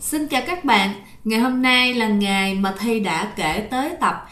Xin chào các bạn, ngày hôm nay là ngày mà Thi đã kể tới tập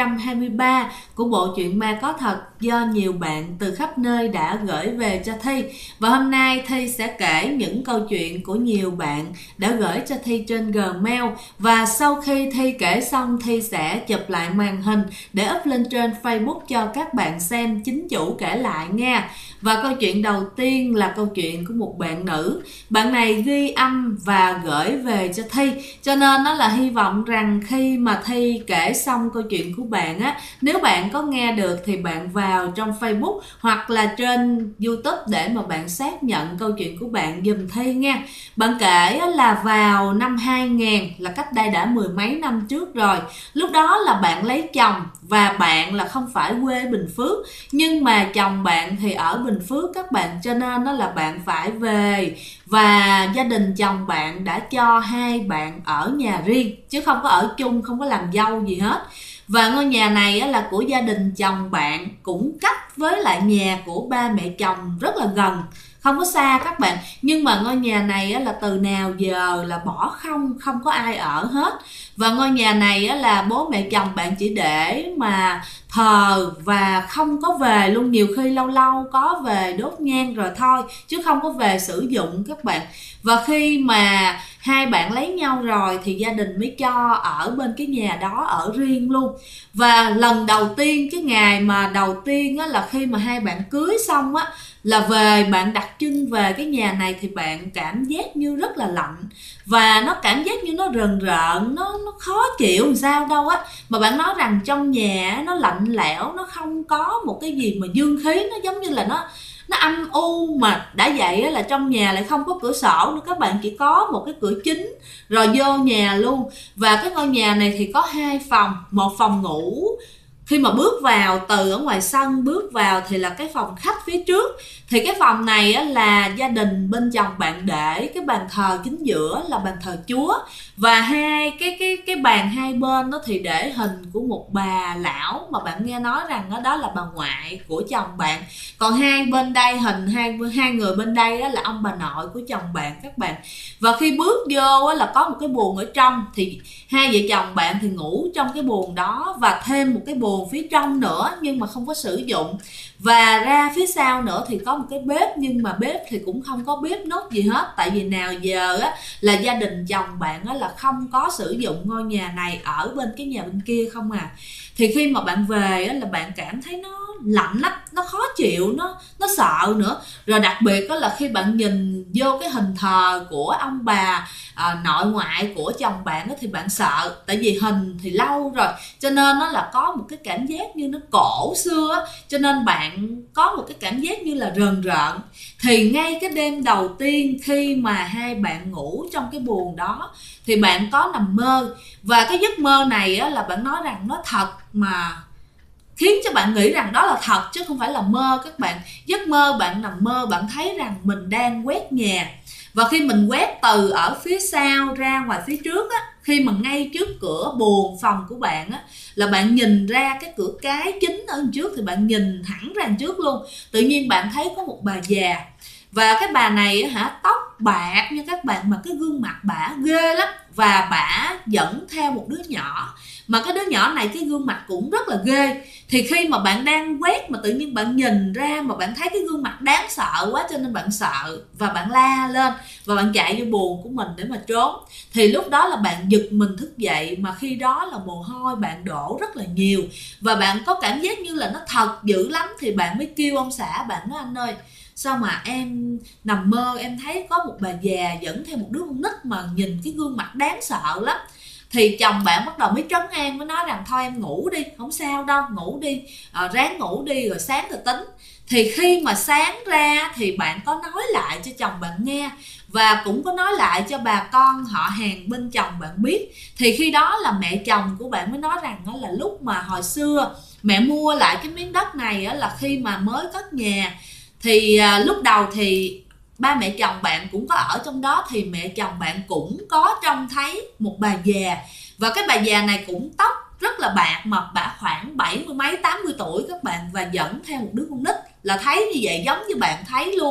223 của bộ truyện ma có thật do nhiều bạn từ khắp nơi đã gửi về cho Thi. Và hôm nay Thi sẽ kể những câu chuyện của nhiều bạn đã gửi cho Thi trên Gmail. Và sau khi Thi kể xong, Thi sẽ chụp lại màn hình để up lên trên Facebook cho các bạn xem chính chủ kể lại nha. Và câu chuyện đầu tiên là câu chuyện của một bạn nữ. Bạn này ghi âm và gửi về cho Thi, cho nên nó là hy vọng rằng khi mà Thi kể xong câu chuyện của bạn á, nếu bạn có nghe được thì bạn vào trong Facebook hoặc là trên YouTube để mà bạn xác nhận câu chuyện của bạn giùm Thi nha. Bạn kể là vào năm 2000, là cách đây đã mười mấy năm trước rồi. Lúc đó là bạn lấy chồng và bạn là không phải quê Bình Phước, nhưng mà chồng bạn thì ở Bình Phước các bạn, cho nên đó là bạn phải về. Và gia đình chồng bạn đã cho hai bạn ở nhà riêng chứ không có ở chung, không có làm dâu gì hết. Và ngôi nhà này là của gia đình chồng bạn, cũng cách với lại nhà của ba mẹ chồng rất là gần, không có xa các bạn. Nhưng mà ngôi nhà này là từ nào giờ là bỏ không có ai ở hết. Và ngôi nhà này là bố mẹ chồng bạn chỉ để mà thờ và không có về luôn. Nhiều khi lâu lâu có về đốt nhang rồi thôi, chứ không có về sử dụng các bạn. Và khi mà hai bạn lấy nhau rồi thì gia đình mới cho ở bên cái nhà đó ở riêng luôn. Và lần đầu tiên, cái ngày mà đầu tiên là khi mà hai bạn cưới xong là về, bạn đặt chân về cái nhà này thì bạn cảm giác như rất là lạnh. Và nó cảm giác như nó rờn rợn, nó khó chịu làm sao đâu á. Mà bạn nói rằng trong nhà nó lạnh lẽo, nó không có một cái gì mà dương khí, nó giống như là nó âm u. Mà đã vậy là trong nhà lại không có cửa sổ nữa các bạn, chỉ có một cái cửa chính rồi vô nhà luôn. Và cái ngôi nhà này thì có hai phòng, một phòng ngủ. Khi mà bước vào từ ở ngoài sân bước vào thì là cái phòng khách phía trước. Thì cái phòng này là gia đình bên chồng bạn để cái bàn thờ chính giữa là bàn thờ Chúa. Và hai cái bàn hai bên thì để hình của một bà lão mà bạn nghe nói rằng đó là bà ngoại của chồng bạn. Còn hai bên đây hình hai người bên đây là ông bà nội của chồng bạn các bạn. Và khi bước vô là có một cái buồng ở trong, thì hai vợ chồng bạn thì ngủ trong cái buồng đó và thêm một cái buồng phía trong nữa nhưng mà không có sử dụng. Và ra phía sau nữa thì có một cái bếp, nhưng mà bếp thì cũng không có bếp nút gì hết, tại vì nào giờ là gia đình chồng bạn là không có sử dụng ngôi nhà này, ở bên cái nhà bên kia không à. Thì khi mà bạn về là bạn cảm thấy nó lạnh lắm, nó khó chịu, nó sợ nữa. Rồi đặc biệt là khi bạn nhìn vô cái hình thờ của ông bà nội ngoại của chồng bạn thì bạn sợ, tại vì hình thì lâu rồi, cho nên nó là có một cái cảm giác như nó cổ xưa, cho nên bạn có một cái cảm giác như là rờn rợn. Thì ngay cái đêm đầu tiên khi mà hai bạn ngủ trong cái buồng đó thì bạn có nằm mơ. Và cái giấc mơ này là bạn nói rằng nó thật, mà khiến cho bạn nghĩ rằng đó là thật chứ không phải là mơ các bạn. Giấc mơ bạn nằm mơ, bạn thấy rằng mình đang quét nhà. Và khi mình quét từ ở phía sau ra ngoài phía trước khi mà ngay trước cửa buồng phòng của bạn là bạn nhìn ra cái cửa cái chính ở trước, thì bạn nhìn thẳng ra trước luôn. Tự nhiên bạn thấy có một bà già. Và cái bà này tóc bạc như các bạn, mà cái gương mặt bả ghê lắm. Và bả dẫn theo một đứa nhỏ, mà cái đứa nhỏ này cái gương mặt cũng rất là ghê. Thì khi mà bạn đang quét mà tự nhiên bạn nhìn ra mà bạn thấy cái gương mặt đáng sợ quá, cho nên bạn sợ và bạn la lên và bạn chạy vô buồng của mình để mà trốn. Thì lúc đó là bạn giật mình thức dậy, mà khi đó là mồ hôi bạn đổ rất là nhiều và bạn có cảm giác như là nó thật dữ lắm. Thì bạn mới kêu ông xã, bạn nói: anh ơi, sao mà em nằm mơ em thấy có một bà già dẫn theo một đứa con nít mà nhìn cái gương mặt đáng sợ lắm. Thì chồng bạn bắt đầu mới trấn an, mới nói rằng thôi em ngủ đi, không sao đâu, ngủ đi, ráng ngủ đi rồi sáng rồi tính. Thì khi mà sáng ra thì bạn có nói lại cho chồng bạn nghe, và cũng có nói lại cho bà con họ hàng bên chồng bạn biết. Thì khi đó là mẹ chồng của bạn mới nói rằng đó là lúc mà hồi xưa mẹ mua lại cái miếng đất này là khi mà mới cất nhà. Thì lúc đầu thì ba mẹ chồng bạn cũng có ở trong đó, thì mẹ chồng bạn cũng có trông thấy một bà già. Và cái bà già này cũng tóc rất là bạc, mà bà khoảng 70 mấy 80 tuổi các bạn, và dẫn theo một đứa con nít, là thấy như vậy giống như bạn thấy luôn.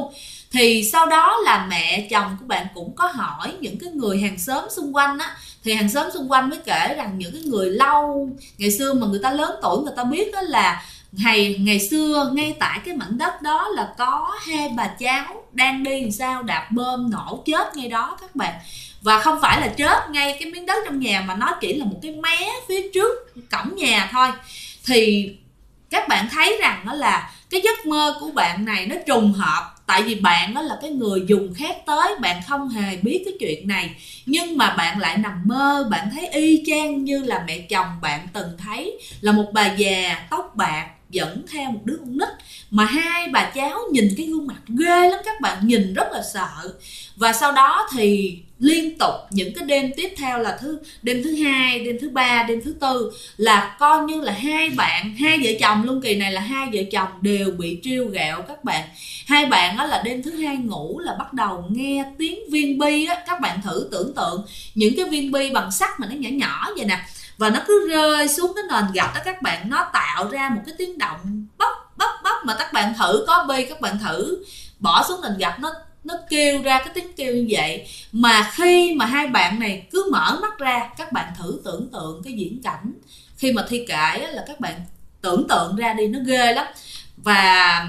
Thì sau đó là mẹ chồng của bạn cũng có hỏi những cái người hàng xóm xung quanh á, thì hàng xóm xung quanh mới kể rằng những cái người lâu ngày xưa mà người ta lớn tuổi người ta biết đó là ngày xưa ngay tại cái mảnh đất đó là có hai bà cháu đang đi làm sao đạp bơm nổ chết ngay đó các bạn. Và không phải là chết ngay cái miếng đất trong nhà mà nó chỉ là một cái mé phía trước cổng nhà thôi. Thì các bạn thấy rằng đó là cái giấc mơ của bạn này nó trùng hợp, tại vì bạn đó là cái người dùng khác tới, bạn không hề biết cái chuyện này, nhưng mà bạn lại nằm mơ, bạn thấy y chang như là mẹ chồng bạn từng thấy, là một bà già tóc bạc dẫn theo một đứa con nít, mà hai bà cháu nhìn cái gương mặt ghê lắm các bạn, nhìn rất là sợ. Và sau đó thì liên tục những cái đêm tiếp theo là đêm thứ hai, đêm thứ ba, đêm thứ tư là coi như là hai vợ chồng luôn, kỳ này là hai vợ chồng đều bị trêu ghẹo các bạn. Hai bạn đó là đêm thứ hai ngủ là bắt đầu nghe tiếng viên bi á, các bạn thử tưởng tượng những cái viên bi bằng sắt mà nó nhỏ nhỏ vậy nè, và nó cứ rơi xuống cái nền gạch đó các bạn, nó tạo ra một cái tiếng động bốc bốc bốc, mà các bạn thử có bi, các bạn thử bỏ xuống nền gạch, nó kêu ra cái tiếng kêu như vậy. Mà khi mà hai bạn này cứ mở mắt ra, các bạn thử tưởng tượng cái diễn cảnh khi mà Thi kể là các bạn tưởng tượng ra đi, nó ghê lắm. Và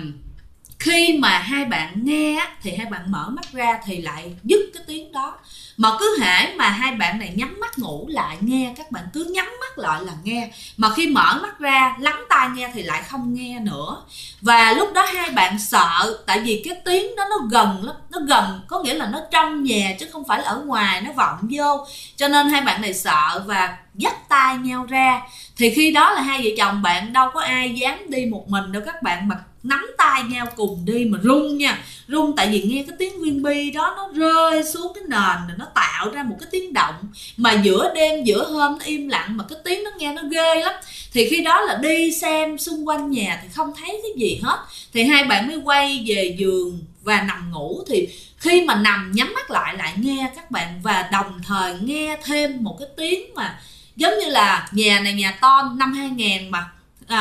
khi mà hai bạn nghe thì hai bạn mở mắt ra thì lại dứt cái tiếng đó, mà cứ hễ mà hai bạn này nhắm mắt ngủ lại nghe, các bạn cứ nhắm mắt lại là nghe, mà khi mở mắt ra lắng tai nghe thì lại không nghe nữa. Và lúc đó hai bạn sợ, tại vì cái tiếng đó nó gần lắm, nó gần có nghĩa là nó trong nhà chứ không phải là ở ngoài nó vọng vô, cho nên hai bạn này sợ và dắt tai nhau ra. Thì khi đó là hai vợ chồng bạn đâu có ai dám đi một mình đâu các bạn, mà nắm tay nhau cùng đi, mà run nha, run tại vì nghe cái tiếng viên bi đó nó rơi xuống cái nền, nó tạo ra một cái tiếng động mà giữa đêm giữa hôm nó im lặng, mà cái tiếng nó nghe nó ghê lắm. Thì khi đó là đi xem xung quanh nhà thì không thấy cái gì hết, thì hai bạn mới quay về giường và nằm ngủ. Thì khi mà nằm nhắm mắt lại nghe các bạn, và đồng thời nghe thêm một cái tiếng mà giống như là nhà này nhà Tom năm 2000 mà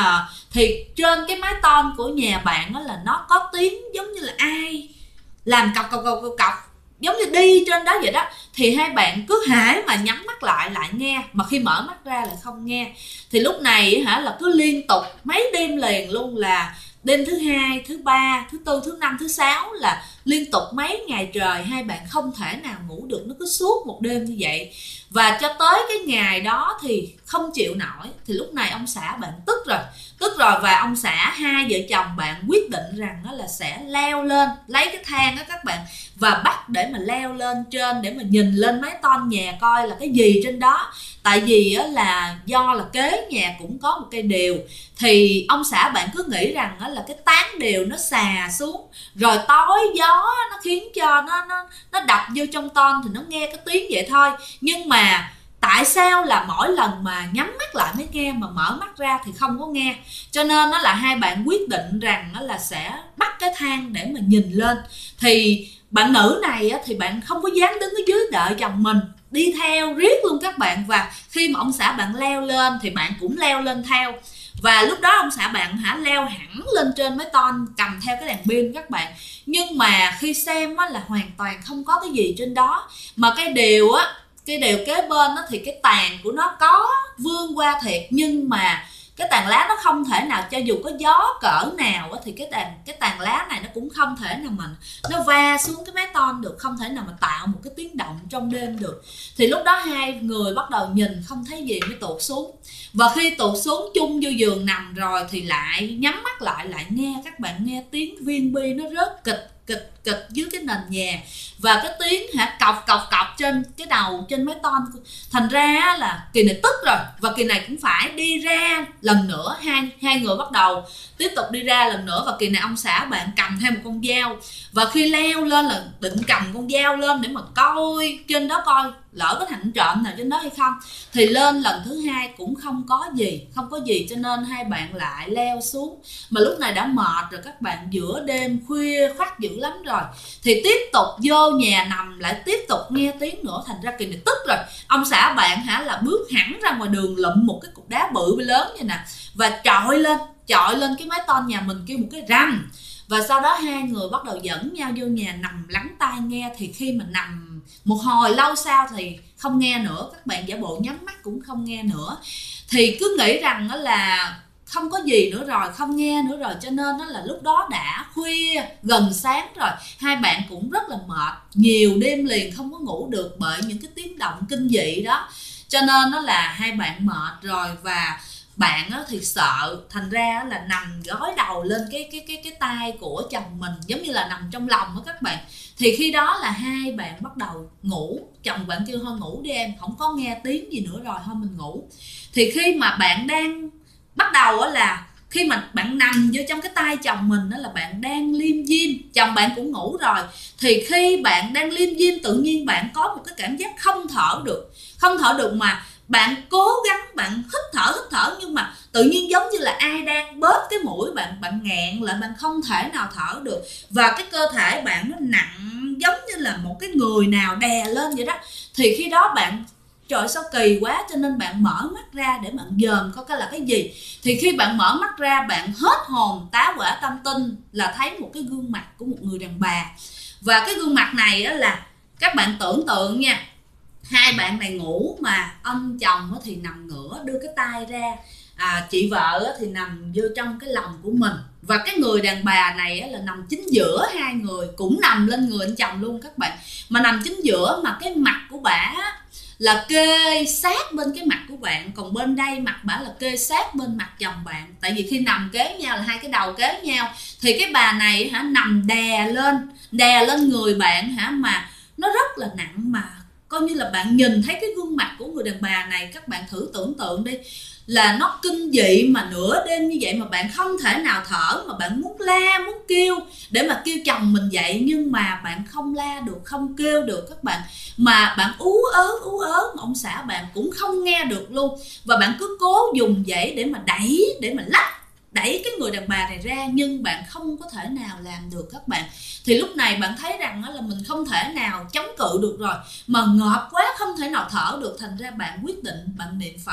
thì trên cái mái tôn của nhà bạn đó là nó có tiếng giống như là ai làm cọc cọc cọc cọc giống như đi trên đó vậy đó. Thì hai bạn cứ hễ mà nhắm mắt lại nghe, mà khi mở mắt ra là không nghe. Thì lúc này là cứ liên tục mấy đêm liền luôn, là đêm thứ hai, thứ ba, thứ tư, thứ năm, thứ sáu là liên tục mấy ngày trời hai bạn không thể nào ngủ được, nó cứ suốt một đêm như vậy. Và cho tới cái ngày đó thì không chịu nổi, thì lúc này ông xã bạn tức rồi, và ông xã hai vợ chồng bạn quyết định rằng đó là sẽ leo lên, lấy cái thang đó các bạn, và bắt để mà leo lên trên để mà nhìn lên mái tôn nhà coi là cái gì trên đó. Tại vì là do là kế nhà cũng có một cây đèo, thì ông xã bạn cứ nghĩ rằng là cái tán đèo nó xà xuống, rồi tối gió nó khiến cho nó đập vô trong tôn thì nó nghe cái tiếng vậy thôi. Nhưng mà tại sao là mỗi lần mà nhắm mắt lại mới nghe, mà mở mắt ra thì không có nghe. Cho nên nó là hai bạn quyết định rằng là sẽ bắt cái thang để mà nhìn lên. Thì bạn nữ này thì bạn không có dám đứng ở dưới đợi chồng mình, đi theo riết luôn các bạn. Và khi mà ông xã bạn leo lên thì bạn cũng leo lên theo. Và lúc đó ông xã bạn leo hẳn lên trên mái tôn cầm theo cái đèn pin các bạn. Nhưng mà khi xem là hoàn toàn không có cái gì trên đó. Mà cái đèo kế bên thì cái tàn của nó có vươn qua thiệt, nhưng mà cái tàn lá nó không thể nào, cho dù có gió cỡ nào thì cái tàn lá này nó cũng không thể nào mà nó va xuống cái mái tôn được, không thể nào mà tạo một cái tiếng động trong đêm được. Thì lúc đó hai người bắt đầu nhìn không thấy gì mới tụt xuống. Và khi tụt xuống chung vô giường nằm rồi thì lại nhắm mắt lại nghe, các bạn nghe tiếng viên bi nó rớt kịch kịch dưới cái nền nhà, và cái tiếng cọc cọc cọc trên cái đầu trên mái tôn. Thành ra là Kỳ này tức rồi, và Kỳ này cũng phải đi ra lần nữa. Hai người bắt đầu tiếp tục đi ra lần nữa, và Kỳ này ông xã bạn cầm theo một con dao, và khi leo lên là định cầm con dao lên để mà coi trên đó coi lỡ có thằng trộm nào trên đó hay không. Thì lên lần thứ hai cũng không có gì, cho nên hai bạn lại leo xuống. Mà lúc này đã mệt rồi các bạn, giữa đêm khuya khoắt dữ lắm rồi, thì tiếp tục vô nhà nằm lại tiếp tục nghe tiếng nữa. Thành ra Kỳ này tức rồi, ông xã bạn là bước hẳn ra ngoài đường, lụm một cái cục đá bự lớn vậy nè, và chọi lên cái mái tôn nhà mình, kêu một cái rầm. Và sau đó hai người bắt đầu dẫn nhau vô nhà nằm lắng tai nghe. Thì khi mà nằm một hồi lâu sau thì không nghe nữa, các bạn giả bộ nhắm mắt cũng không nghe nữa. Thì cứ nghĩ rằng đó là không có gì nữa rồi, không nghe nữa rồi, cho nên đó là lúc đó đã khuya gần sáng rồi. Hai bạn cũng rất là mệt, nhiều đêm liền không có ngủ được bởi những cái tiếng động kinh dị đó. Cho nên đó là hai bạn mệt rồi, và bạn thì sợ, thành ra là nằm gối đầu lên cái tay của chồng mình, giống như là nằm trong lòng đó các bạn. Thì khi đó là hai bạn bắt đầu ngủ, chồng bạn kêu thôi ngủ đi em, không có nghe tiếng gì nữa rồi, thôi mình ngủ. Thì khi mà bạn đang bắt đầu là khi mà bạn nằm vô trong cái tay chồng mình đó là bạn đang liêm diêm, chồng bạn cũng ngủ rồi. Thì khi bạn đang liêm diêm, tự nhiên bạn có một cái cảm giác không thở được, mà bạn cố gắng bạn hít thở, nhưng mà tự nhiên giống như là ai đang bóp cái mũi bạn nghẹn lại, bạn không thể nào thở được. Và cái cơ thể bạn nó nặng giống như là một cái người nào đè lên vậy đó. Thì khi đó bạn, trời sao kỳ quá, cho nên bạn mở mắt ra để bạn dòm coi cái là cái gì. Thì khi bạn mở mắt ra, bạn hết hồn tá hỏa tâm tinh là thấy một cái gương mặt của một người đàn bà. Và cái gương mặt này đó là các bạn tưởng tượng nha, hai bạn này ngủ mà ông chồng thì nằm ngửa đưa cái tay ra, chị vợ thì nằm vô trong cái lòng của mình. Và cái người đàn bà này là nằm chính giữa hai người, cũng nằm lên người anh chồng luôn các bạn. Mà nằm chính giữa mà cái mặt của bả là kê sát bên cái mặt của bạn, còn bên đây mặt bả là kê sát bên mặt chồng bạn. Tại vì khi nằm kế nhau là hai cái đầu kế nhau, thì cái bà này nằm đè lên người bạn mà nó rất là nặng. Mà coi như là bạn nhìn thấy cái gương mặt của người đàn bà này, các bạn thử tưởng tượng đi, là nó kinh dị mà nửa đêm như vậy mà bạn không thể nào thở, mà bạn muốn la muốn kêu để mà kêu chồng mình dậy, nhưng mà bạn không la được, không kêu được các bạn, mà bạn ú ớ mà ông xã bạn cũng không nghe được luôn. Và bạn cứ cố dùng dãy để mà đẩy, để mà đẩy cái người đàn bà này ra, nhưng bạn không có thể nào làm được các bạn. Thì lúc này bạn thấy rằng là mình không thể nào chống cự được rồi, mà ngợp quá không thể nào thở được, thành ra bạn quyết định bạn niệm Phật.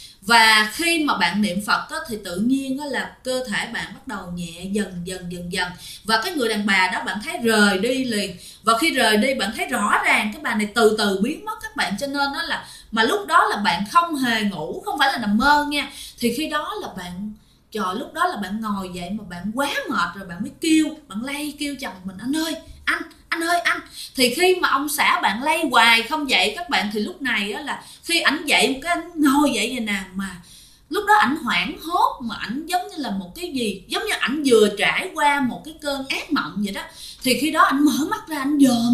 Và khi mà bạn niệm Phật thì tự nhiên là cơ thể bạn bắt đầu nhẹ dần. Và cái người đàn bà đó bạn thấy rời đi liền. Và khi rời đi bạn thấy rõ ràng cái bà này từ từ biến mất các bạn. Cho nên đó là, mà lúc đó là bạn không hề ngủ, không phải là nằm mơ nha. Thì khi đó là bạn, trời, lúc đó là bạn ngồi dậy mà bạn quá mệt rồi, bạn mới kêu, bạn lay kêu chồng mình, anh ơi anh. Thì khi mà ông xã bạn lay hoài không dậy các bạn, thì lúc này là khi ảnh dậy một cái, anh ngồi dậy vậy nè, mà lúc đó ảnh hoảng hốt, mà ảnh giống như là một cái gì, giống như ảnh vừa trải qua một cái cơn ác mộng vậy đó. Thì khi đó ảnh mở mắt ra, ảnh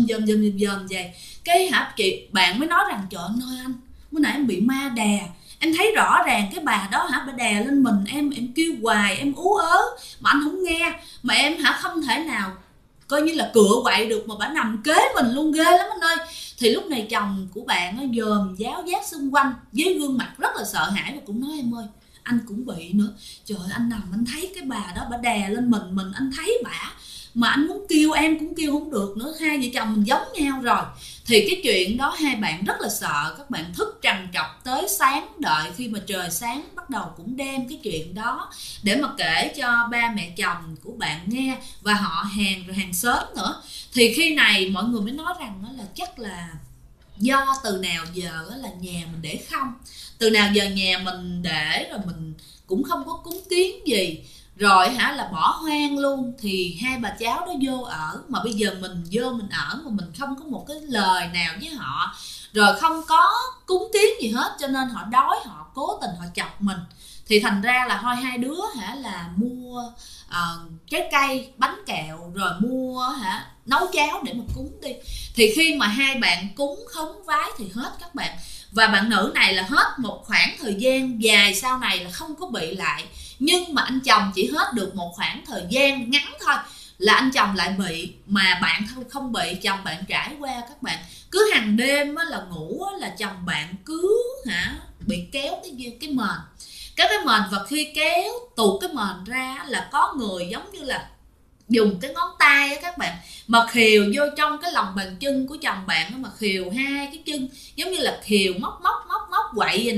dòm vậy, cái chị bạn mới nói rằng, trời ơi anh, bữa nãy em bị ma đè, em thấy rõ ràng cái bà đó bà đè lên mình, em kêu hoài, em ú ớ mà anh không nghe, mà em không thể nào coi như là cựa quậy được, mà bà nằm kế mình luôn, ghê lắm anh ơi. Thì lúc này chồng của bạn nó dòm giáo giác xung quanh với gương mặt rất là sợ hãi, và cũng nói, em ơi anh cũng bị nữa, trời ơi, anh nằm anh thấy cái bà đó bà đè lên mình anh thấy bả, mà anh muốn kêu em cũng kêu không được nữa, hai vợ chồng mình giống nhau rồi. Thì cái chuyện đó hai bạn rất là sợ, các bạn thức trằn trọc tới sáng, đợi khi mà trời sáng bắt đầu cũng đem cái chuyện đó để mà kể cho ba mẹ chồng của bạn nghe, và họ hàng rồi hàng xóm nữa. Thì khi này mọi người mới nói rằng đó là chắc là do từ nào giờ là nhà mình để không, từ nào giờ nhà mình để rồi mình cũng không có cúng kiến gì, rồi là bỏ hoang luôn. Thì hai bà cháu đó vô ở, mà bây giờ mình vô mình ở mà mình không có một cái lời nào với họ, rồi không có cúng kiến gì hết, cho nên họ đói, họ cố tình họ chọc mình. Thì thành ra là thôi hai đứa là mua trái cây, bánh kẹo, rồi mua nấu cháo để mà cúng đi. Thì khi mà hai bạn cúng khấn vái thì hết các bạn. Và bạn nữ này là hết một khoảng thời gian dài sau này là không có bị lại. Nhưng mà anh chồng chỉ hết được một khoảng thời gian ngắn thôi là anh chồng lại bị, mà bạn không bị, chồng bạn trải qua các bạn. Cứ hàng đêm là ngủ là chồng bạn cứ bị kéo cái mền, cái mền, và khi kéo tuột cái mền ra là có người giống như là dùng cái ngón tay các bạn mà khều vô trong cái lòng bàn chân của chồng bạn, mà khều hai cái chân giống như là khều móc quậy vậy nè.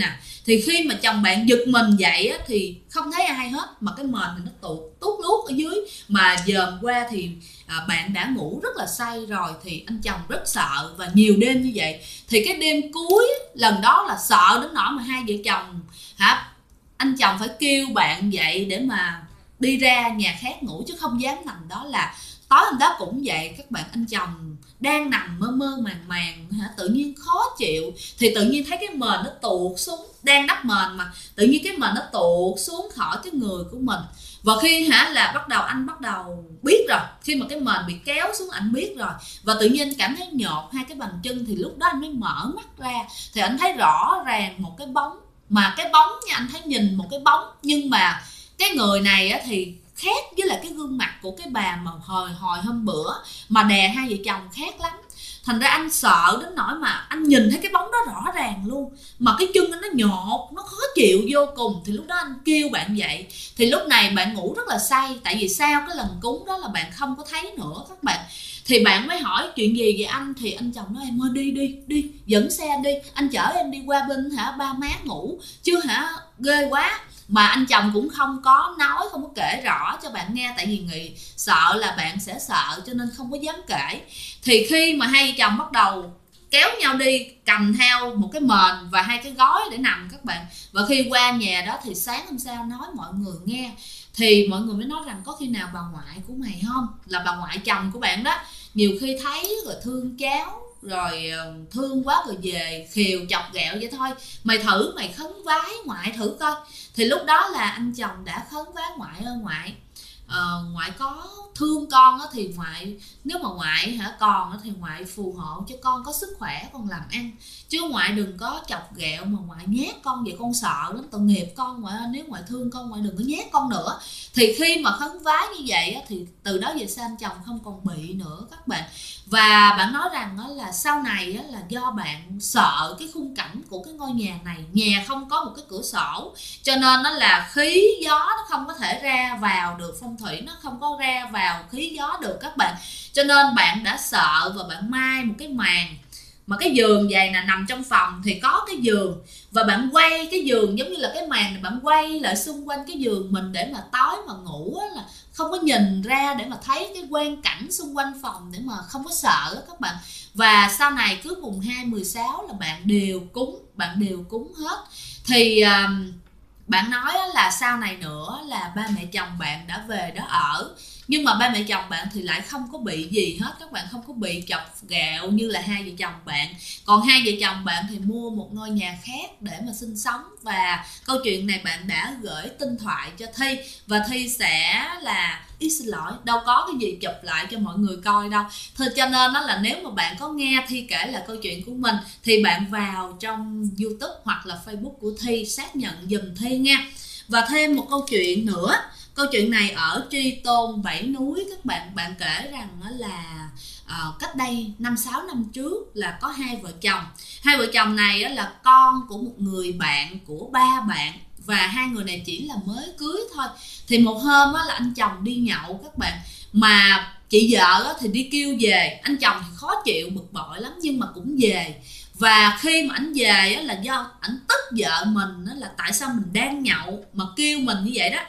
Thì khi mà chồng bạn giật mình dậy á, thì không thấy ai hết, mà cái mền thì nó tuốt luốt ở dưới, mà dòm qua thì bạn đã ngủ rất là say rồi. Thì anh chồng rất sợ, và nhiều đêm như vậy. Thì cái đêm cuối lần đó là sợ đến nỗi mà hai vợ chồng anh chồng phải kêu bạn dậy để mà đi ra nhà khác ngủ, chứ không dám nằm đó. Là tối hôm đó cũng vậy các bạn, anh chồng đang nằm mơ mơ màng màng tự nhiên khó chịu, thì tự nhiên thấy cái mền nó tuột xuống, đang đắp mền mà tự nhiên cái mền nó tuột xuống khỏi cái người của mình. Và khi là anh bắt đầu biết rồi, khi mà cái mền bị kéo xuống anh biết rồi, và tự nhiên anh cảm thấy nhột hai cái bàn chân. Thì lúc đó anh mới mở mắt ra, thì anh thấy rõ ràng một cái bóng, mà cái bóng nha, anh thấy nhìn một cái bóng, nhưng mà cái người này á thì khác với lại cái gương mặt của cái bà mà hồi hôm bữa mà đè hai vợ chồng khác lắm. Thành ra anh sợ đến nỗi mà anh nhìn thấy cái bóng đó rõ ràng luôn, mà cái chân anh nó nhột, nó khó chịu vô cùng. Thì lúc đó anh kêu bạn dậy, thì lúc này bạn ngủ rất là say, tại vì sau cái lần cúng đó là bạn không có thấy nữa các bạn. Thì bạn mới hỏi chuyện gì vậy anh, thì anh chồng nói em ơi đi dẫn xe đi, anh chở em đi qua bên ba má ngủ chứ ghê quá. Mà anh chồng cũng không có nói, không có kể rõ cho bạn nghe, tại vì sợ là bạn sẽ sợ cho nên không có dám kể. Thì khi mà hai vợ chồng bắt đầu kéo nhau đi, cầm theo một cái mền và hai cái gối để nằm các bạn. Và khi qua nhà đó thì sáng hôm sau nói mọi người nghe, thì mọi người mới nói rằng có khi nào bà ngoại của mày không, là bà ngoại chồng của bạn đó, nhiều khi thấy rồi thương cháu, rồi thương quá rồi về khiều chọc ghẹo vậy thôi, mày thử mày khấn vái ngoại thử coi. Thì lúc đó là anh chồng đã khấn vái ngoại ơi ngoại, ngoại có thương con á, thì ngoại, nếu mà ngoại còn á, thì ngoại phù hộ cho con có sức khỏe, con làm ăn, chứ ngoại đừng có chọc ghẹo mà ngoại nhát con vậy, con sợ lắm, tội nghiệp con ngoại ơi, nếu ngoại thương con ngoại đừng có nhát con nữa. Thì khi mà khấn vái như vậy á, thì từ đó về sau anh chồng không còn bị nữa các bạn. Và bạn nói rằng là sau này là do bạn sợ cái khung cảnh của cái ngôi nhà này, nhà không có một cái cửa sổ, cho nên nó là khí gió nó không có thể ra vào được, phong thủy nó không có ra vào khí gió được các bạn. Cho nên bạn đã sợ và bạn mai một cái màn, mà cái giường vậy nè, nằm trong phòng thì có cái giường, và bạn quay cái giường giống như là cái màn này, bạn quay lại xung quanh cái giường mình để mà tối mà ngủ là không có nhìn ra, để mà thấy cái quang cảnh xung quanh phòng, để mà không có sợ các bạn. Và sau này cứ mùng 2, 16 là bạn đều cúng hết. Thì bạn nói là sau này nữa là ba mẹ chồng bạn đã về đó ở, nhưng mà ba mẹ chồng bạn thì lại không có bị gì hết các bạn, không có bị chọc ghẹo như là hai vợ chồng bạn. Còn hai vợ chồng bạn thì mua một ngôi nhà khác để mà sinh sống. Và câu chuyện này bạn đã gửi tinh thoại cho Thi, và Thi sẽ là xin lỗi, đâu có cái gì chụp lại cho mọi người coi đâu. Thôi cho nên đó là nếu mà bạn có nghe Thi kể là câu chuyện của mình, thì bạn vào trong YouTube hoặc là Facebook của Thi xác nhận giùm Thi nha. Và thêm một câu chuyện nữa, câu chuyện này ở Tri Tôn Bảy Núi các bạn. Bạn kể rằng là cách đây 5-6 năm trước là có hai vợ chồng này là con của một người bạn của ba bạn, và hai người này chỉ là mới cưới thôi. Thì một hôm là anh chồng đi nhậu các bạn, mà chị vợ thì đi kêu về, anh chồng thì khó chịu bực bội lắm nhưng mà cũng về. Và khi mà ảnh về là do ảnh tức vợ mình là tại sao mình đang nhậu mà kêu mình như vậy đó.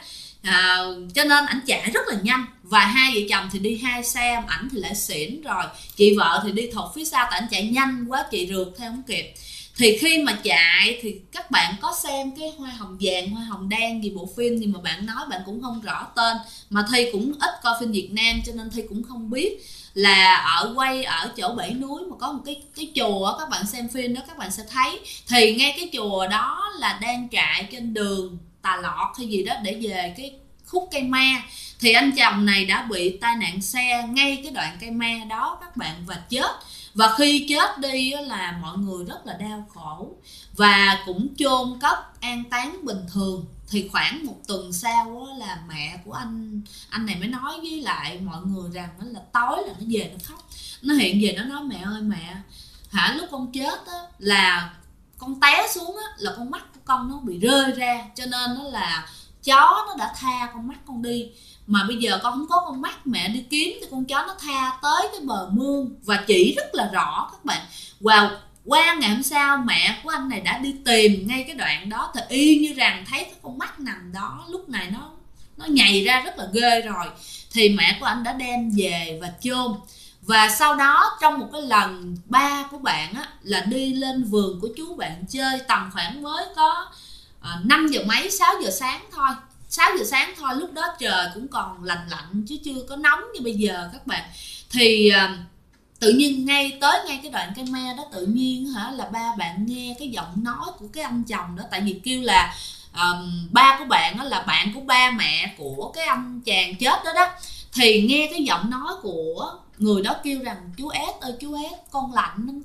Cho nên ảnh chạy rất là nhanh, và hai vợ chồng thì đi hai xe, ảnh thì lại xỉn rồi, chị vợ thì đi thụt phía sau, tại ảnh chạy nhanh quá chị rượt theo không kịp. Thì khi mà chạy thì các bạn có xem cái Hoa Hồng Vàng, Hoa Hồng Đen gì bộ phim, nhưng mà bạn nói bạn cũng không rõ tên, mà Thi cũng ít coi phim Việt Nam cho nên Thi cũng không biết. Là quay ở chỗ Bảy Núi mà có một cái chùa, các bạn xem phim đó các bạn sẽ thấy. Thì ngay cái chùa đó là đang chạy trên đường Tà Lọt hay gì đó để về cái khúc cây ma. Thì anh chồng này đã bị tai nạn xe ngay cái đoạn cây ma đó các bạn, và chết. Và khi chết đi là mọi người rất là đau khổ, và cũng chôn cất an táng bình thường. Thì khoảng một tuần sau là mẹ của anh này mới nói với lại mọi người rằng là tối là nó về nó khóc, nó hiện về nó nói mẹ ơi mẹ, lúc con chết là con té xuống là con mắt của con nó bị rơi ra, cho nên nó là chó nó đã tha con mắt con đi, mà bây giờ con không có con mắt, mẹ đi kiếm thì con chó nó tha tới cái bờ mương. Và chỉ rất là rõ các bạn, Qua ngày hôm sau mẹ của anh này đã đi tìm ngay cái đoạn đó, thì y như rằng thấy cái con mắt nằm đó lúc này nó nhảy ra rất là ghê rồi. Thì mẹ của anh đã đem về và chôn. Và sau đó trong một cái lần ba của bạn á, là đi lên vườn của chú bạn chơi, tầm khoảng mới có 5 giờ mấy 6 giờ sáng thôi, 6 giờ sáng thôi, lúc đó trời cũng còn lạnh lạnh chứ chưa có nóng như bây giờ các bạn. Thì tự nhiên ngay cái đoạn cây me đó, tự nhiên là ba bạn nghe cái giọng nói của cái anh chồng đó. Tại vì kêu là ba của bạn đó là bạn của ba mẹ của cái anh chàng chết đó đó. Thì nghe cái giọng nói của người đó kêu rằng: chú S ơi chú S, con lạnh lắm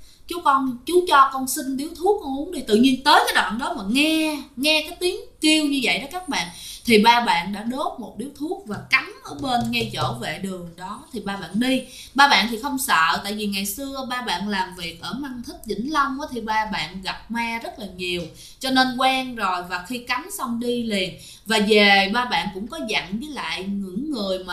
chú cho con xin điếu thuốc con uống đi. Tự nhiên tới cái đoạn đó mà nghe cái tiếng kêu như vậy đó các bạn, thì ba bạn đã đốt một điếu thuốc và cắm ở bên ngay chỗ vệ đường đó. Thì ba bạn đi, ba bạn thì không sợ, tại vì ngày xưa ba bạn làm việc ở Măng Thích, Vĩnh Long á, thì ba bạn gặp ma rất là nhiều cho nên quen rồi. Và khi cắm xong đi liền, và về ba bạn cũng có dặn với lại những người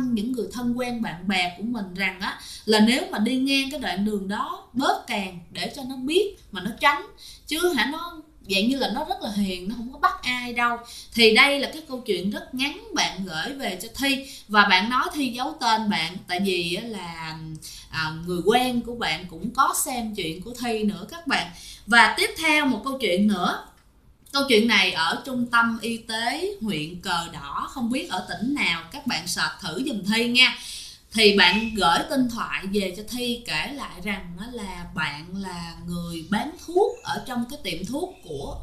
thân quen bạn bè của mình rằng á, là nếu mà đi ngang cái đoạn đường đó bớt càng để cho nó biết mà nó tránh, chứ nó dạng như là nó rất là hiền, nó không có bắt ai đâu. Thì đây là cái câu chuyện rất ngắn bạn gửi về cho Thi, và bạn nói Thi giấu tên bạn tại vì là người quen của bạn cũng có xem chuyện của Thi nữa các bạn. Và tiếp theo một câu chuyện nữa. Câu chuyện này ở trung tâm y tế huyện Cờ Đỏ, không biết ở tỉnh nào, các bạn search thử giùm Thi nha. Thì bạn gửi điện thoại về cho Thi kể lại rằng là bạn là người bán thuốc ở trong cái tiệm thuốc của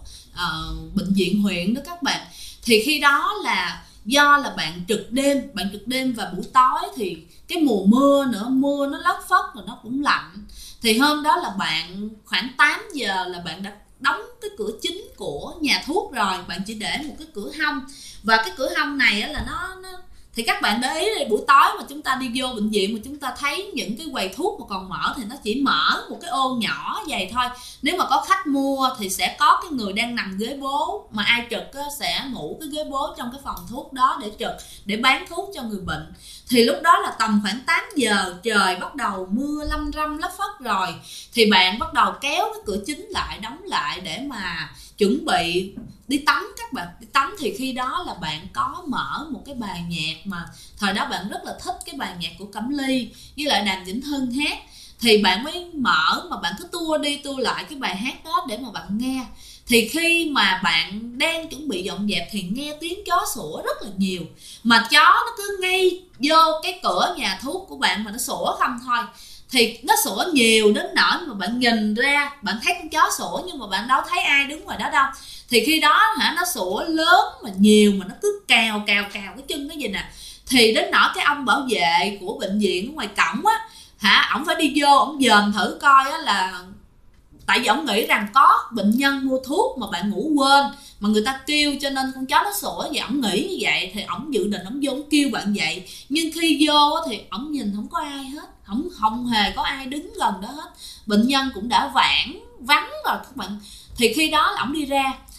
bệnh viện huyện đó các bạn. Thì khi đó là do là bạn trực đêm và buổi tối thì cái mùa mưa nữa, mưa nó lất phất rồi nó cũng lạnh. Thì hôm đó là bạn khoảng 8 giờ là bạn đã đóng cái cửa chính của nhà thuốc rồi, bạn chỉ để một cái cửa hông. Và cái cửa hông này là nó thì các bạn để ý đi, buổi tối mà chúng ta đi vô bệnh viện mà chúng ta thấy những cái quầy thuốc mà còn mở thì nó chỉ mở một cái ô nhỏ vậy thôi. Nếu mà có khách mua thì sẽ có cái người đang nằm ghế bố, mà ai trực sẽ ngủ cái ghế bố trong cái phòng thuốc đó để trực, để bán thuốc cho người bệnh. Thì lúc đó là tầm khoảng 8 giờ, trời bắt đầu mưa lâm râm lất phất rồi. Thì bạn bắt đầu kéo cái cửa chính lại, đóng lại để mà chuẩn bị đi tắm các bạn. Đi tắm thì khi đó là bạn có mở một cái bài nhạc mà thời đó bạn rất là thích, cái bài nhạc của Cẩm Ly với lại Đàm Vĩnh Hưng hát. Thì bạn mới mở mà bạn cứ tua đi tua lại cái bài hát đó để mà bạn nghe. Thì khi mà bạn đang chuẩn bị dọn dẹp thì nghe tiếng chó sủa rất là nhiều. Mà chó nó cứ ngay vô cái cửa nhà thuốc của bạn mà nó sủa không thôi. Thì nó sủa nhiều đến nỗi mà bạn nhìn ra, bạn thấy con chó sủa nhưng mà bạn đâu thấy ai đứng ngoài đó đâu. Thì khi đó nó sủa lớn mà nhiều, mà nó cứ cào cái chân nó gì nè. Thì đến nỗi cái ông bảo vệ của bệnh viện ở ngoài cổng á, ổng phải đi vô, ổng dòm thử coi là, tại vì ổng nghĩ rằng có bệnh nhân mua thuốc mà bạn ngủ quên mà người ta kêu cho nên con chó nó sủa, và ổng nghĩ như vậy thì ổng dự định ổng vô ổng kêu bạn dậy. Nhưng khi vô thì ổng nhìn không có ai hết, không hề có ai đứng gần đó hết, bệnh nhân cũng đã vắng rồi các bạn. Thì khi đó là ổng đi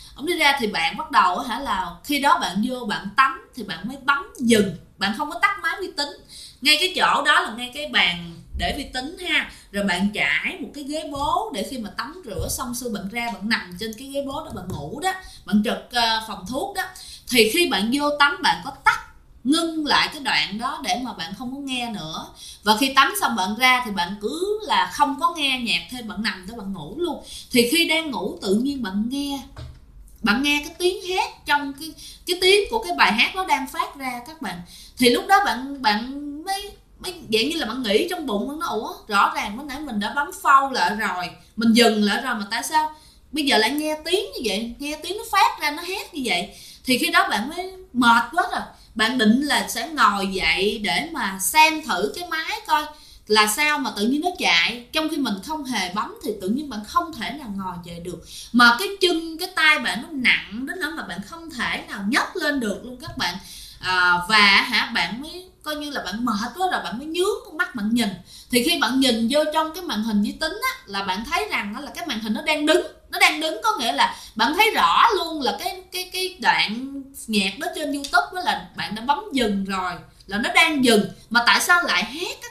ra thì bạn bắt đầu là khi đó bạn vô bạn tắm thì bạn mới bấm dừng, bạn không có tắt máy vi tính. Ngay cái chỗ đó là ngay cái bàn để vi tính ha, rồi bạn trải một cái ghế bố để khi mà tắm rửa xong xuôi bạn ra bạn nằm trên cái ghế bố đó bạn ngủ đó, bạn trực phòng thuốc đó. Thì khi bạn vô tắm bạn có tắt ngưng lại cái đoạn đó để mà bạn không có nghe nữa. Và khi tắm xong bạn ra thì bạn cứ là không có nghe nhạc thêm, bạn nằm để bạn ngủ luôn. Thì khi đang ngủ tự nhiên bạn nghe cái tiếng hát trong cái tiếng của cái bài hát nó đang phát ra các bạn. Thì lúc đó bạn mới dạng như là bạn nghĩ trong bụng nó, ủa rõ ràng lúc nãy mình đã bấm phâu lại rồi, mình dừng lại rồi mà tại sao bây giờ lại nghe tiếng như vậy, nghe tiếng nó phát ra, nó hét như vậy. Thì khi đó bạn mới mệt quá rồi, bạn định là sẽ ngồi dậy để mà xem thử cái máy coi là sao mà tự nhiên nó chạy, trong khi mình không hề bấm. Thì tự nhiên bạn không thể nào ngồi dậy được, mà cái chân cái tay bạn nó nặng đến nỗi mà bạn không thể nào nhấc lên được luôn các bạn. Và bạn mới coi như là bạn mệt quá rồi, bạn mới nhướng con mắt bạn nhìn. Thì khi bạn nhìn vô trong cái màn hình vi tính là bạn thấy rằng là cái màn hình nó đang đứng, có nghĩa là bạn thấy rõ luôn là cái đoạn nhạc đó trên YouTube là bạn đã bấm dừng rồi, là nó đang dừng. Mà tại sao lại hét các bạn?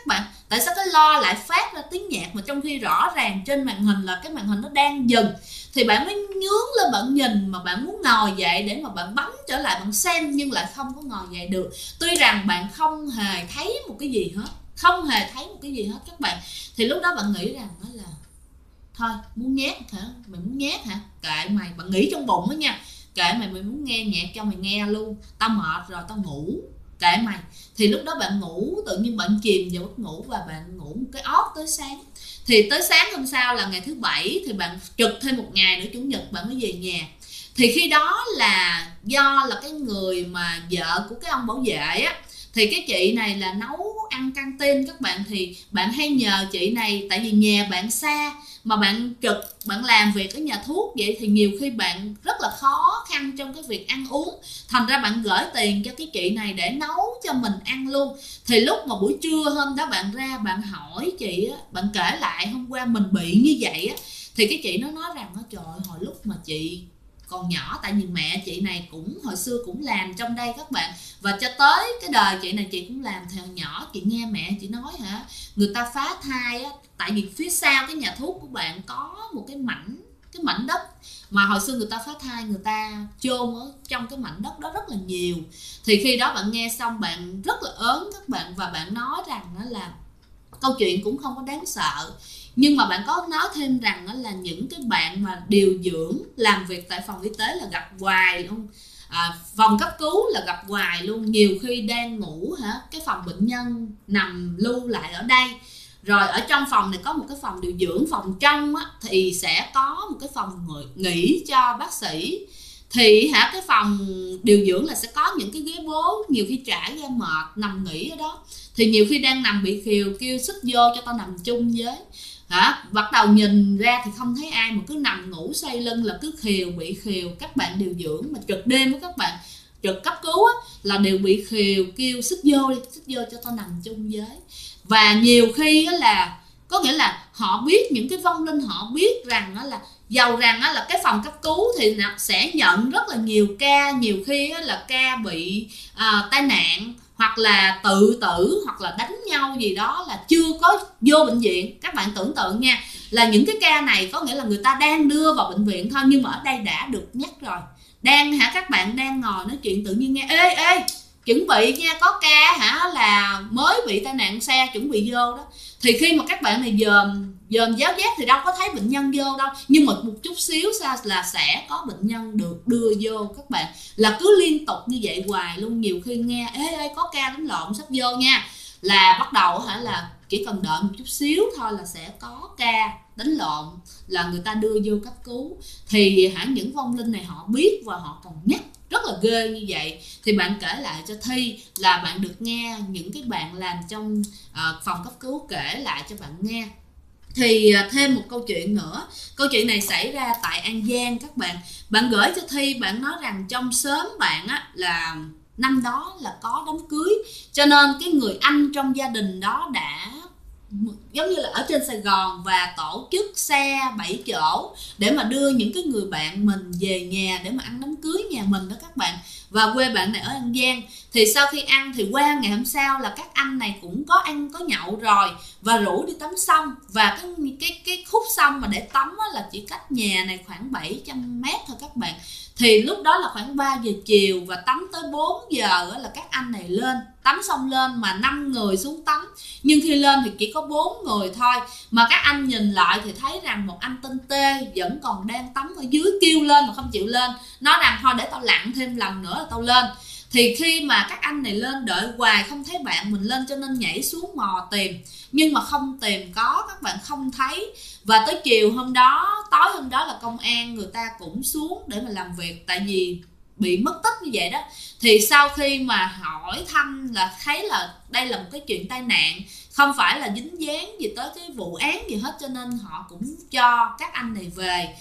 Tại sao cái loa lại phát ra tiếng nhạc mà trong khi rõ ràng trên màn hình là cái màn hình nó đang dừng? Thì bạn mới nhướng lên bạn nhìn, mà bạn muốn ngồi dậy để mà bạn bấm trở lại bạn xem, nhưng lại không có ngồi dậy được. Tuy rằng bạn không hề thấy một cái gì hết, không hề thấy một cái gì hết các bạn. Thì lúc đó bạn nghĩ rằng đó là thôi muốn nhát hả, mày muốn nhát hả, kệ mày. Bạn nghĩ trong bụng đó nha, kệ mày, mày muốn nghe nhạc cho mày nghe luôn, tao mệt rồi tao ngủ, kệ mày. Thì lúc đó bạn ngủ, tự nhiên bạn chìm vào giấc ngủ và bạn ngủ một cái ót tới sáng. Thì tới sáng hôm sau là ngày thứ Bảy thì bạn trực thêm một ngày nữa, Chủ nhật bạn mới về nhà. Thì khi đó là do là cái người mà vợ của cái ông bảo vệ á, thì cái chị này là nấu ăn căng tin các bạn. Thì bạn hay nhờ chị này, tại vì nhà bạn xa mà bạn trực, bạn làm việc ở nhà thuốc vậy thì nhiều khi bạn rất là khó khăn trong cái việc ăn uống, thành ra bạn gửi tiền cho cái chị này để nấu cho mình ăn luôn. Thì lúc mà buổi trưa hôm đó bạn ra bạn hỏi chị á, bạn kể lại hôm qua mình bị như vậy á, thì cái chị nó nói rằng trời ơi, hồi lúc mà chị còn nhỏ, tại vì mẹ chị này cũng hồi xưa cũng làm trong đây các bạn, và cho tới cái đời chị này chị cũng làm. Theo nhỏ chị nghe mẹ chị nói hả, người ta phá thai á, tại vì phía sau cái nhà thuốc của bạn có một cái mảnh đất mà hồi xưa người ta phá thai, người ta chôn ở trong cái mảnh đất đó rất là nhiều. Thì khi đó bạn nghe xong bạn rất là ớn các bạn, và bạn nói rằng đó là câu chuyện cũng không có đáng sợ. Nhưng mà bạn có nói thêm rằng đó là những cái bạn mà điều dưỡng làm việc tại phòng y tế là gặp hoài luôn, phòng cấp cứu là gặp hoài luôn. Nhiều khi đang ngủ hả, cái phòng bệnh nhân nằm lưu lại ở đây, rồi ở trong phòng này có một cái phòng điều dưỡng, phòng trong á, thì sẽ có một cái phòng nghỉ cho bác sĩ. Thì hả, cái phòng điều dưỡng là sẽ có những cái ghế bố, nhiều khi trải ra mệt nằm nghỉ ở đó. Thì nhiều khi đang nằm bị khều kêu xích vô cho tao nằm chung với hả, bắt đầu nhìn ra thì không thấy ai, mà cứ nằm ngủ xoay lưng là cứ khều, bị khều. Các bạn điều dưỡng mà trực đêm với các bạn trực cấp cứu á, là đều bị khều kêu xích vô đi, xích vô cho tao nằm chung với. Và nhiều khi á là có nghĩa là họ biết những cái vong linh, họ biết rằng á là dầu rằng á là cái phòng cấp cứu thì sẽ nhận rất là nhiều ca, nhiều khi á là ca bị tai nạn hoặc là tự tử hoặc là đánh nhau gì đó là chưa có vô bệnh viện. Các bạn tưởng tượng nha, là những cái ca này có nghĩa là người ta đang đưa vào bệnh viện thôi, nhưng mà ở đây đã được nhắc rồi. Đang hả, các bạn đang ngồi nói chuyện tự nhiên nghe ê chuẩn bị nha, có ca hả là mới bị tai nạn xe, chuẩn bị vô đó. Thì khi mà các bạn này dòm giáo giác thì đâu có thấy bệnh nhân vô đâu, nhưng mà một chút xíu xa là sẽ có bệnh nhân được đưa vô các bạn. Là cứ liên tục như vậy hoài luôn. Nhiều khi nghe ê có ca đánh lộn sắp vô nha, là bắt đầu hả là chỉ cần đợi một chút xíu thôi là sẽ có ca đánh lộn, là người ta đưa vô cấp cứu. Thì hả, những vong linh này họ biết và họ còn nhắc rất là ghê như vậy. Thì bạn kể lại cho Thi là bạn được nghe những cái bạn làm trong phòng cấp cứu kể lại cho bạn nghe. Thì thêm một câu chuyện nữa, câu chuyện này xảy ra tại An Giang các bạn. Bạn gửi cho Thi, bạn nói rằng trong xóm bạn á là năm đó là có đám cưới, cho nên cái người anh trong gia đình đó đã giống như là ở trên Sài Gòn và tổ chức xe 7 chỗ để mà đưa những cái người bạn mình về nhà để mà ăn đám cưới nhà mình đó các bạn. Và quê bạn này ở An Giang. Thì sau khi ăn thì qua ngày hôm sau là các anh này cũng có ăn có nhậu rồi và rủ đi tắm sông. Và cái khúc sông mà để tắm là chỉ cách nhà này khoảng 700 mét thôi các bạn. Thì lúc đó là khoảng 3 giờ chiều và tắm tới 4 giờ là các anh này lên tắm xong lên mà 5 người xuống tắm, nhưng khi lên thì chỉ có 4 người thôi. Mà các anh nhìn lại thì thấy rằng một anh tên T vẫn còn đang tắm ở dưới, kêu lên mà không chịu lên, nói rằng thôi để tao lặn thêm lần nữa là tao lên. Thì khi mà các anh này lên đợi hoài không thấy bạn mình lên, cho nên nhảy xuống mò tìm, nhưng mà không tìm có, các bạn không thấy. Và tới chiều hôm đó, tối hôm đó là công an người ta cũng xuống để mà làm việc, tại vì bị mất tích như vậy đó. Thì sau khi mà hỏi thăm là thấy là đây là một cái chuyện tai nạn, không phải là dính dáng gì tới cái vụ án gì hết, cho nên họ cũng cho các anh này về.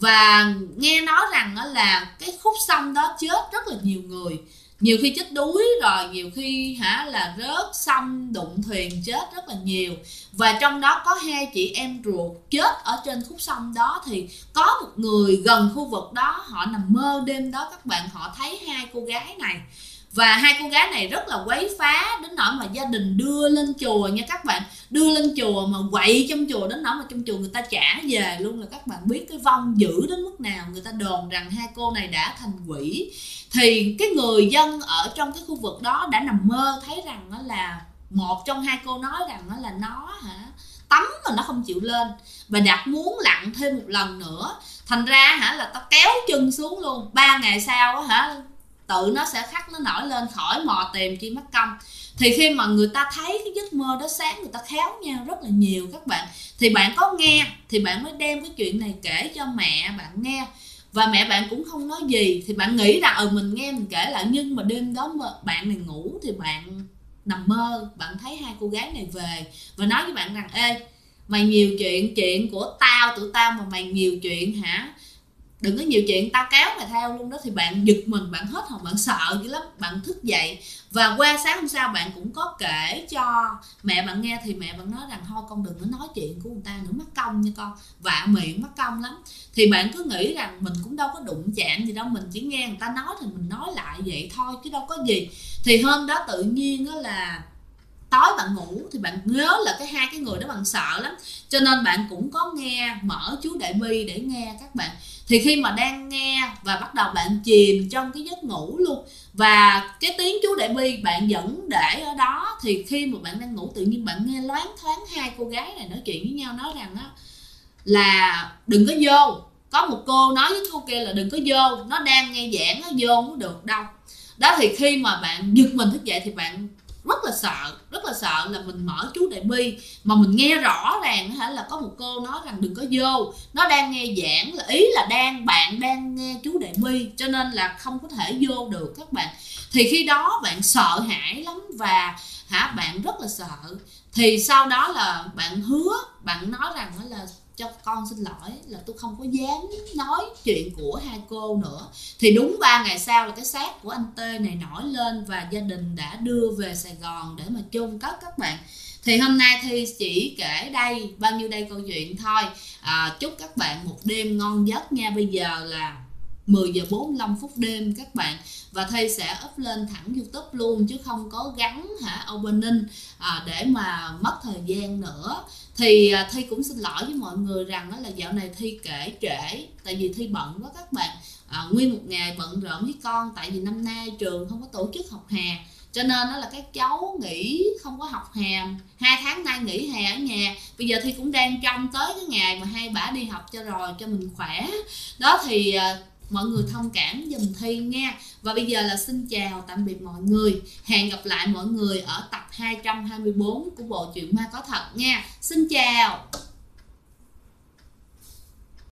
Và nghe nói rằng là cái khúc sông đó chết rất là nhiều người, nhiều khi chết đuối rồi, nhiều khi là rớt sông đụng thuyền chết rất là nhiều. Và trong đó có 2 chị em ruột chết ở trên khúc sông đó. Thì có một người gần khu vực đó, họ nằm mơ đêm đó các bạn, họ thấy 2 cô gái này Và hai cô gái này rất là quấy phá đến nỗi mà gia đình đưa lên chùa nha các bạn, đưa lên chùa mà quậy trong chùa đến nỗi mà trong chùa người ta trả về luôn. Là các bạn biết cái vong dữ đến mức nào, người ta đồn rằng hai cô này đã thành quỷ. Thì cái người dân ở trong cái khu vực đó đã nằm mơ thấy rằng đó là một trong hai cô nói rằng đó là nó tắm mà nó không chịu lên, và đặt muốn lặn thêm một lần nữa, thành ra là tao kéo chân xuống luôn. 3 ngày sau tự nó sẽ khắc nó nổi lên khỏi mò tìm chi mất công. Thì khi mà người ta thấy cái giấc mơ đó sáng, người ta khéo nhau rất là nhiều các bạn. Thì bạn có nghe thì bạn mới đem cái chuyện này kể cho mẹ bạn nghe, và mẹ bạn cũng không nói gì. Thì bạn nghĩ rằng mình nghe mình kể lại, nhưng mà đêm đó bạn này ngủ thì bạn nằm mơ, bạn thấy hai cô gái này về và nói với bạn rằng: ê, mày nhiều chuyện của tụi tao mà mày nhiều chuyện hả? Đừng có nhiều chuyện, tao kéo mày theo luôn đó. Thì bạn giật mình, bạn hết hồn, bạn sợ dữ lắm, bạn thức dậy. Và qua sáng hôm sau bạn cũng có kể cho mẹ bạn nghe, thì mẹ bạn nói rằng thôi con đừng có nói chuyện của người ta nữa, mắc công nha con, vạ miệng mắc công lắm. Thì bạn cứ nghĩ rằng mình cũng đâu có đụng chạm gì đâu, mình chỉ nghe người ta nói thì mình nói lại vậy thôi chứ đâu có gì. Thì hôm đó tự nhiên đó là tối bạn ngủ thì bạn nhớ là hai cái người đó, bạn sợ lắm, cho nên bạn cũng có nghe, mở chú Đại Bi để nghe các bạn. Thì khi mà đang nghe và bắt đầu bạn chìm trong cái giấc ngủ luôn, và cái tiếng chú Đại Bi bạn vẫn để ở đó. Thì khi mà bạn đang ngủ, tự nhiên bạn nghe loáng thoáng hai cô gái này nói chuyện với nhau, nói rằng là đừng có vô. Có một cô nói với cô kia là đừng có vô, nó đang nghe giảng, nó vô không được đâu. Đó, thì khi mà bạn giật mình thức dậy thì bạn rất là sợ là mình mở chú Đại Bi mà mình nghe rõ ràng là có một cô nói rằng đừng có vô, nó đang nghe giảng, là ý là bạn đang nghe chú Đại Bi, cho nên là không có thể vô được các bạn. Thì khi đó bạn sợ hãi lắm và bạn rất là sợ. Thì sau đó là bạn hứa, bạn nói rằng là cho con xin lỗi, là tôi không có dám nói chuyện của hai cô nữa. Thì đúng 3 ngày sau là cái xác của anh T này nổi lên và gia đình đã đưa về Sài Gòn để mà chôn cất các bạn. Thì hôm nay Thi chỉ kể đây bao nhiêu đây câu chuyện thôi. Chúc các bạn một đêm ngon giấc nha. Bây giờ là 10 giờ 45 phút đêm các bạn, và Thi sẽ up lên thẳng YouTube luôn chứ không có gắn opening để mà mất thời gian nữa. Thì Thi cũng xin lỗi với mọi người rằng là dạo này Thi kể trễ, tại vì Thi bận quá các bạn. Nguyên một ngày bận rộn với con, tại vì năm nay trường không có tổ chức học hè, cho nên đó là các cháu nghỉ không có học hè, 2 tháng nay nghỉ hè ở nhà. Bây giờ Thi cũng đang trông tới cái ngày mà hai bả đi học cho rồi, cho mình khỏe đó. Thì mọi người thông cảm giùm Thi nha. Và bây giờ là xin chào tạm biệt mọi người. Hẹn gặp lại mọi người ở tập 224 của bộ truyện ma có thật nha. Xin chào.